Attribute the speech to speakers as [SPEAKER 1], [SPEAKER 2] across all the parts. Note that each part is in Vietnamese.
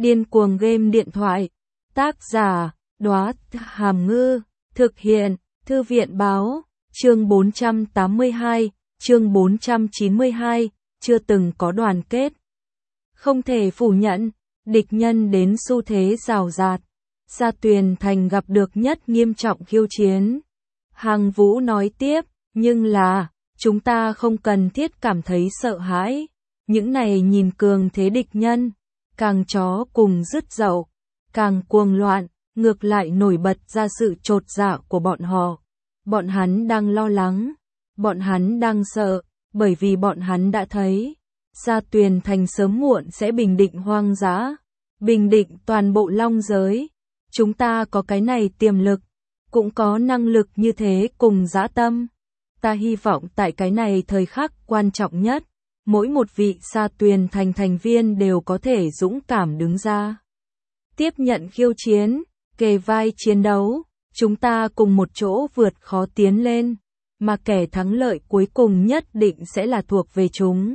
[SPEAKER 1] Điên cuồng game điện thoại. Tác giả, Đóa Hàm Ngư. Thực hiện, Thư viện báo. Chương 482, chương 492, chưa từng có đoàn kết. Không thể phủ nhận, địch nhân đến xu thế rào rạt. Gia Tuyền Thành gặp được nhất nghiêm trọng khiêu chiến. Hằng Vũ nói tiếp, nhưng là, chúng ta không cần thiết cảm thấy sợ hãi. Những này nhìn cường thế địch nhân, càng chó cùng dứt dậu, càng cuồng loạn, ngược lại nổi bật ra sự chột dạ của bọn họ. Bọn hắn đang lo lắng, bọn hắn đang sợ, bởi vì bọn hắn đã thấy, Gia Tuyền Thành sớm muộn sẽ bình định hoang dã, bình định toàn bộ long giới. Chúng ta có cái này tiềm lực, cũng có năng lực như thế cùng dã tâm. Ta hy vọng tại cái này thời khắc quan trọng nhất, mỗi một vị Gia Tuyền Thành thành viên đều có thể dũng cảm đứng ra. Tiếp nhận khiêu chiến, kề vai chiến đấu, chúng ta cùng một chỗ vượt khó tiến lên, mà kẻ thắng lợi cuối cùng nhất định sẽ là thuộc về chúng.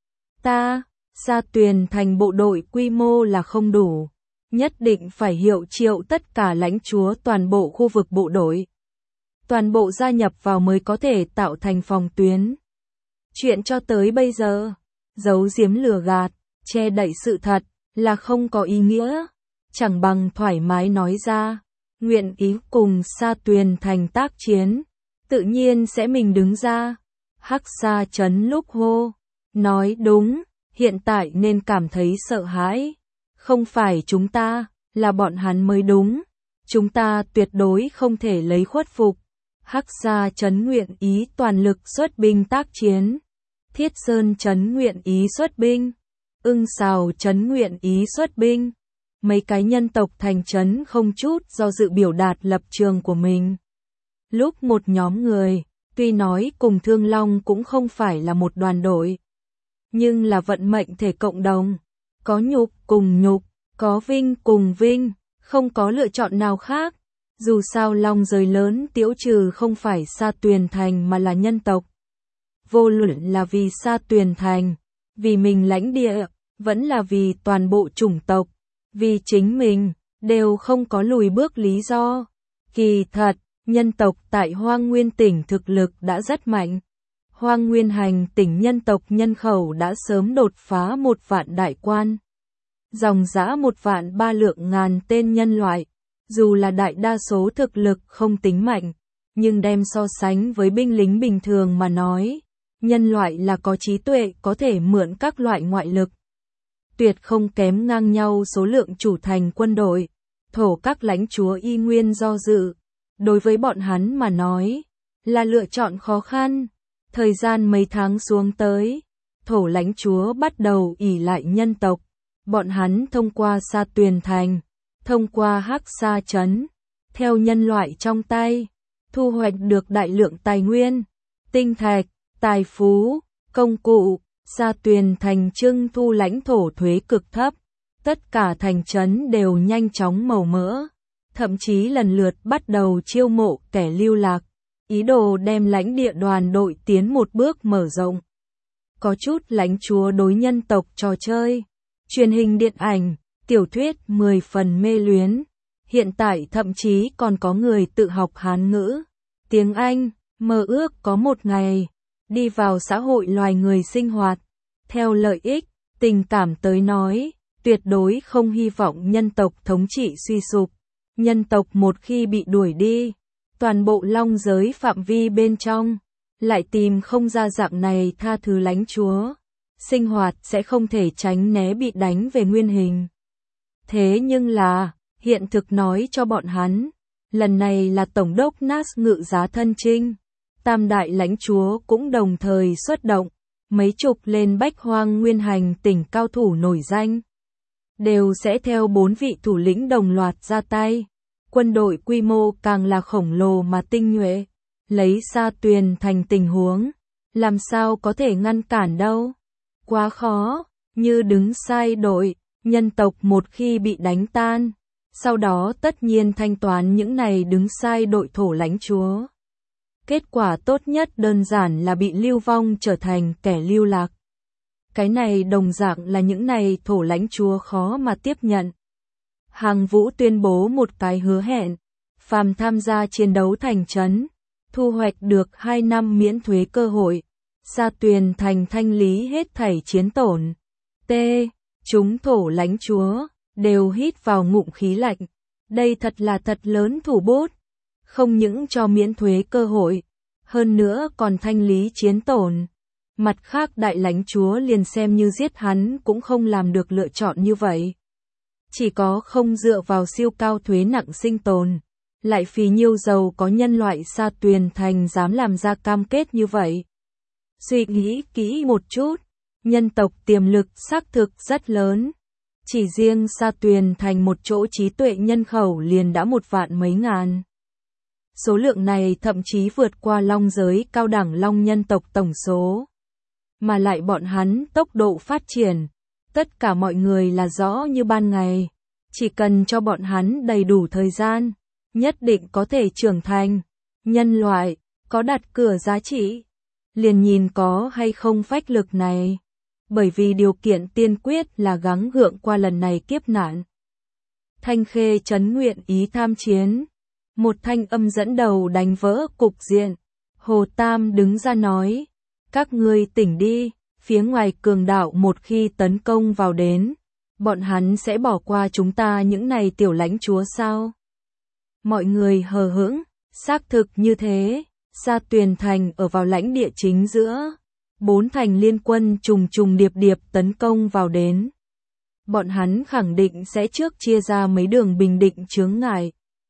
[SPEAKER 1] Ta, Gia Tuyền Thành bộ đội quy mô là không đủ, nhất định phải hiệu triệu tất cả lãnh chúa toàn bộ khu vực bộ đội. Toàn bộ gia nhập vào mới có thể tạo thành phòng tuyến. Chuyện cho tới bây giờ, giấu giếm lừa gạt, che đậy sự thật, là không có ý nghĩa. Chẳng bằng thoải mái nói ra, nguyện ý cùng Gia Tuyền Thành tác chiến, tự nhiên sẽ mình đứng ra. Hắc Sa Trấn lúc hô, nói đúng, hiện tại nên cảm thấy sợ hãi. Không phải chúng ta, là bọn hắn mới đúng. Chúng ta tuyệt đối không thể lấy khuất phục. Hắc Sa Trấn nguyện ý toàn lực xuất binh tác chiến. Thiết Sơn Trấn nguyện ý xuất binh. Ưng Sào Trấn nguyện ý xuất binh. Mấy cái nhân tộc thành trấn không chút do dự biểu đạt lập trường của mình. Lúc một nhóm người, tuy nói cùng Thương Long cũng không phải là một đoàn đội, nhưng là vận mệnh thể cộng đồng. Có nhục cùng nhục, có vinh cùng vinh, không có lựa chọn nào khác. Dù sao long giới lớn tiễu trừ không phải Gia Tuyền Thành mà là nhân tộc. Vô luận là vì Gia Tuyền Thành, vì mình lãnh địa, vẫn là vì toàn bộ chủng tộc, vì chính mình, đều không có lùi bước lý do. Kỳ thật, nhân tộc tại Hoang Nguyên tỉnh thực lực đã rất mạnh. Hoang Nguyên Hành tỉnh nhân tộc nhân khẩu đã sớm đột phá 1 vạn đại quan. Dòng dã 1 vạn 3 lượng ngàn tên nhân loại, dù là đại đa số thực lực không tính mạnh, nhưng đem so sánh với binh lính bình thường mà nói, nhân loại là có trí tuệ có thể mượn các loại ngoại lực. Tuyệt không kém ngang nhau số lượng chủ thành quân đội, thổ các lãnh chúa y nguyên do dự. Đối với bọn hắn mà nói, là lựa chọn khó khăn. Thời gian mấy tháng xuống tới, thổ lãnh chúa bắt đầu ỷ lại nhân tộc. Bọn hắn thông qua Gia Tuyền Thành, thông qua Hắc Sa Trấn, theo nhân loại trong tay, thu hoạch được đại lượng tài nguyên, tinh thạch, tài phú, công cụ. Gia Tuyền Thành trưng thu lãnh thổ thuế cực thấp, tất cả thành trấn đều nhanh chóng màu mỡ, thậm chí lần lượt bắt đầu chiêu mộ kẻ lưu lạc, ý đồ đem lãnh địa đoàn đội tiến một bước mở rộng. Có chút lãnh chúa đối nhân tộc trò chơi, truyền hình điện ảnh, tiểu thuyết 10 phần mê luyến, hiện tại thậm chí còn có người tự học Hán ngữ, tiếng Anh, mơ ước có một ngày đi vào xã hội loài người sinh hoạt. Theo lợi ích, tình cảm tới nói, tuyệt đối không hy vọng nhân tộc thống trị suy sụp. Nhân tộc một khi bị đuổi đi, toàn bộ long giới phạm vi bên trong, lại tìm không ra dạng này tha thứ lãnh chúa. Sinh hoạt sẽ không thể tránh né bị đánh về nguyên hình. Thế nhưng là, hiện thực nói cho bọn hắn, lần này là Tổng đốc Nas ngự giá thân chinh. Tam đại lãnh chúa cũng đồng thời xuất động, mấy chục lên Bách Hoang Nguyên Hành tỉnh cao thủ nổi danh. Đều sẽ theo 4 vị thủ lĩnh đồng loạt ra tay. Quân đội quy mô càng là khổng lồ mà tinh nhuệ. Lấy Gia Tuyền Thành tình huống, làm sao có thể ngăn cản đâu. Quá khó, như đứng sai đội, nhân tộc một khi bị đánh tan, sau đó tất nhiên thanh toán những này đứng sai đội thổ lãnh chúa. Kết quả tốt nhất đơn giản là bị lưu vong trở thành kẻ lưu lạc. Cái này đồng dạng là những này thổ lãnh chúa khó mà tiếp nhận. Hàng Vũ tuyên bố một cái hứa hẹn, phàm tham gia chiến đấu thành trấn, thu hoạch được 2 năm miễn thuế cơ hội, Sa Tuyền Thành thanh lý hết thảy chiến tổn. T. Chúng thổ lãnh chúa đều hít vào ngụm khí lạnh. Đây thật là thật lớn thủ bút. Không những cho miễn thuế cơ hội, hơn nữa còn thanh lý chiến tổn. Mặt khác đại lãnh chúa liền xem như giết hắn cũng không làm được lựa chọn như vậy. Chỉ có không dựa vào siêu cao thuế nặng sinh tồn, lại phí nhiêu dầu có nhân loại Sa Tuyền Thành dám làm ra cam kết như vậy. Suy nghĩ kỹ một chút, nhân tộc tiềm lực xác thực rất lớn. Chỉ riêng Sa Tuyền Thành một chỗ trí tuệ nhân khẩu liền đã 1 vạn mấy ngàn. Số lượng này thậm chí vượt qua long giới cao đẳng long nhân tộc tổng số. Mà lại bọn hắn tốc độ phát triển, tất cả mọi người là rõ như ban ngày. Chỉ cần cho bọn hắn đầy đủ thời gian, nhất định có thể trưởng thành. Nhân loại, có đặt cửa giá trị, liền nhìn có hay không phách lực này. Bởi vì điều kiện tiên quyết là gắng gượng qua lần này kiếp nạn. Thanh Khê trấn nguyện ý tham chiến. Một thanh âm dẫn đầu đánh vỡ cục diện. Hồ Tam đứng ra nói, các ngươi tỉnh đi, phía ngoài cường đạo một khi tấn công vào đến, bọn hắn sẽ bỏ qua chúng ta những này tiểu lãnh chúa sao? Mọi người hờ hững, xác thực như thế. Sa Tuyền Thành ở vào lãnh địa chính giữa, 4 thành liên quân trùng trùng điệp điệp tấn công vào đến. Bọn hắn khẳng định sẽ trước chia ra mấy đường bình định chướng ngại,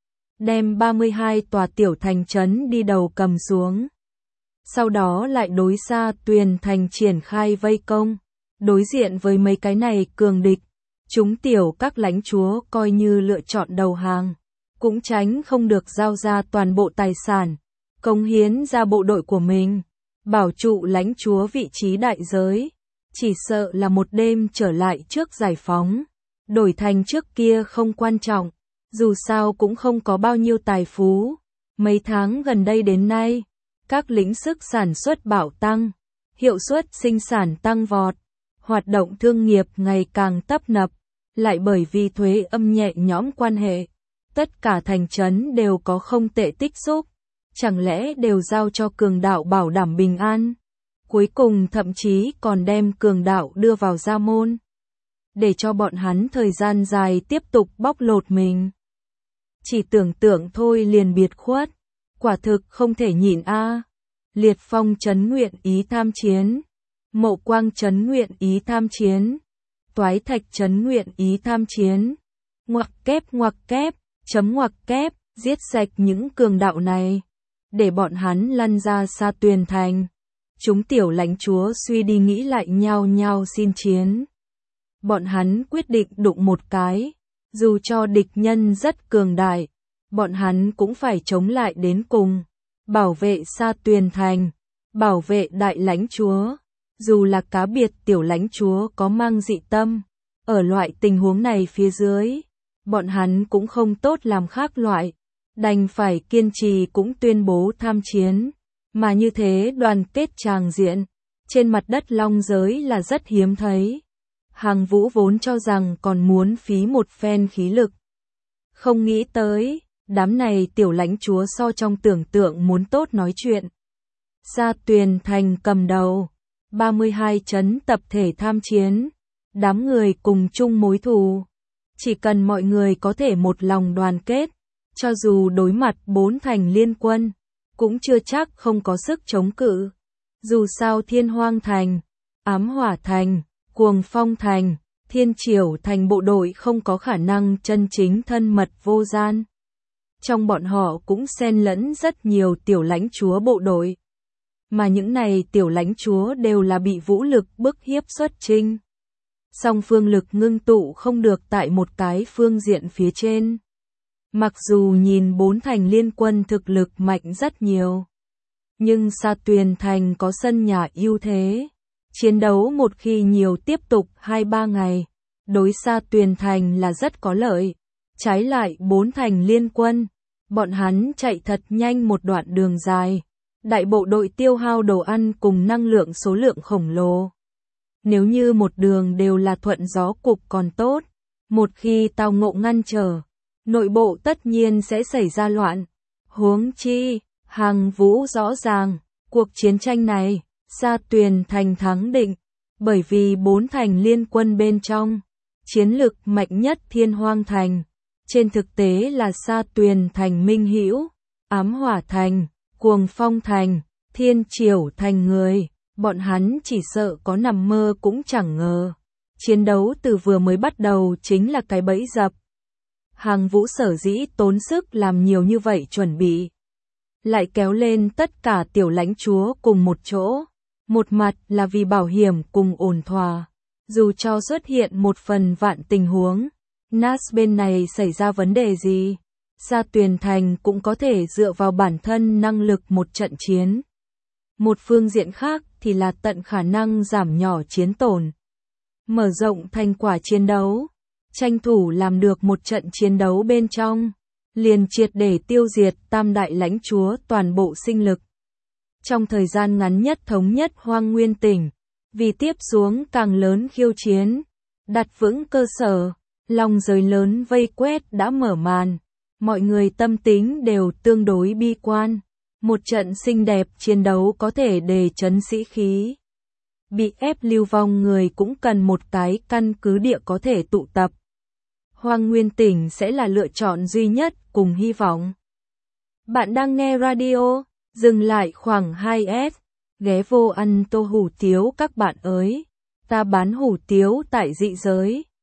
[SPEAKER 1] đem 32 tòa tiểu thành trấn đi đầu cầm xuống. Sau đó lại đối Sa Tuyền Thành triển khai vây công. Đối diện với mấy cái này cường địch, chúng tiểu các lãnh chúa coi như lựa chọn đầu hàng, cũng tránh không được giao ra toàn bộ tài sản, cống hiến ra bộ đội của mình, bảo trụ lãnh chúa vị trí đại giới. Chỉ sợ là một đêm trở lại trước giải phóng, đổi thành trước kia không quan trọng, dù sao cũng không có bao nhiêu tài phú. Mấy tháng gần đây đến nay, các lĩnh sức sản xuất bạo tăng, hiệu suất sinh sản tăng vọt, hoạt động thương nghiệp ngày càng tấp nập, lại bởi vì thuế âm nhẹ nhõm quan hệ, tất cả thành trấn đều có không tệ tích xúc, chẳng lẽ đều giao cho cường đạo bảo đảm bình an, cuối cùng thậm chí còn đem cường đạo đưa vào gia môn, để cho bọn hắn thời gian dài tiếp tục bóc lột mình. Chỉ tưởng tượng thôi liền biệt khuất, quả thực không thể nhịn a. Liệt Phong trấn nguyện ý tham chiến, Mộ Quang trấn nguyện ý tham chiến, Toái Thạch trấn nguyện ý tham chiến. Ngoặc kép, chấm ngoặc kép, giết sạch những cường đạo này, để bọn hắn lăn ra Sa Tuyền Thành. Chúng tiểu lãnh chúa suy đi nghĩ lại nhao nhao xin chiến. Bọn hắn quyết định đụng một cái, dù cho địch nhân rất cường đại, bọn hắn cũng phải chống lại đến cùng, bảo vệ Sa Tuyền Thành, bảo vệ đại lãnh chúa. Dù là cá biệt tiểu lãnh chúa có mang dị tâm, ở loại tình huống này phía dưới, bọn hắn cũng không tốt làm khác loại, đành phải kiên trì cũng tuyên bố tham chiến. Mà như thế đoàn kết tràng diện, trên mặt đất long giới là rất hiếm thấy. Hàng Vũ vốn cho rằng còn muốn phí một phen khí lực. Không nghĩ tới, đám này tiểu lãnh chúa so trong tưởng tượng muốn tốt nói chuyện. Sa Tuyền Thành cầm đầu, 32 trấn tập thể tham chiến, đám người cùng chung mối thù. Chỉ cần mọi người có thể một lòng đoàn kết, cho dù đối mặt 4 thành liên quân, cũng chưa chắc không có sức chống cự. Dù sao Thiên Hoang Thành, Ám Hỏa Thành, Cuồng Phong Thành, Thiên Triểu Thành bộ đội không có khả năng chân chính thân mật vô gian. Trong bọn họ cũng xen lẫn rất nhiều tiểu lãnh chúa bộ đội. Mà những này tiểu lãnh chúa đều là bị vũ lực bức hiếp xuất chinh. Song phương lực ngưng tụ không được tại một cái phương diện phía trên. Mặc dù nhìn 4 thành liên quân thực lực mạnh rất nhiều, nhưng Sa Tuyền Thành có sân nhà ưu thế. Chiến đấu một khi nhiều tiếp tục 2-3 ngày, đối Sa Tuyền Thành là rất có lợi. Trái lại 4 thành liên quân, bọn hắn chạy thật nhanh một đoạn đường dài. Đại bộ đội tiêu hao đồ ăn cùng năng lượng số lượng khổng lồ. Nếu như một đường đều là thuận gió cục còn tốt, một khi tao ngộ ngăn trở, nội bộ tất nhiên sẽ xảy ra loạn. Huống chi, Hằng Vũ rõ ràng, cuộc chiến tranh này, Sa Tuyền Thành thắng định, bởi vì 4 thành liên quân bên trong, chiến lực mạnh nhất Thiên Hoang Thành, trên thực tế là Sa Tuyền Thành Minh Hữu, Ám Hỏa Thành, Cuồng Phong Thành, Thiên Triểu Thành người, bọn hắn chỉ sợ có nằm mơ cũng chẳng ngờ. Chiến đấu từ vừa mới bắt đầu chính là cái bẫy dập. Hằng Vũ sở dĩ tốn sức làm nhiều như vậy chuẩn bị, lại kéo lên tất cả tiểu lãnh chúa cùng một chỗ, một mặt là vì bảo hiểm cùng ổn thỏa, dù cho xuất hiện một phần vạn tình huống, Nas bên này xảy ra vấn đề gì, Sa Tuyền Thành cũng có thể dựa vào bản thân năng lực một trận chiến. Một phương diện khác thì là tận khả năng giảm nhỏ chiến tổn, mở rộng thành quả chiến đấu, tranh thủ làm được một trận chiến đấu bên trong, liền triệt để tiêu diệt tam đại lãnh chúa toàn bộ sinh lực. Trong thời gian ngắn nhất thống nhất Hoang Nguyên tỉnh, vì tiếp xuống càng lớn khiêu chiến, đặt vững cơ sở, lòng giới lớn vây quét đã mở màn, mọi người tâm tính đều tương đối bi quan. Một trận xinh đẹp chiến đấu có thể đề chấn sĩ khí. Bị ép lưu vong người cũng cần một cái căn cứ địa có thể tụ tập. Hoang Nguyên tỉnh sẽ là lựa chọn duy nhất cùng hy vọng. Bạn đang nghe radio, dừng lại khoảng 2S, ghé vô ăn tô hủ tiếu các bạn ơi. Ta bán hủ tiếu tại dị giới.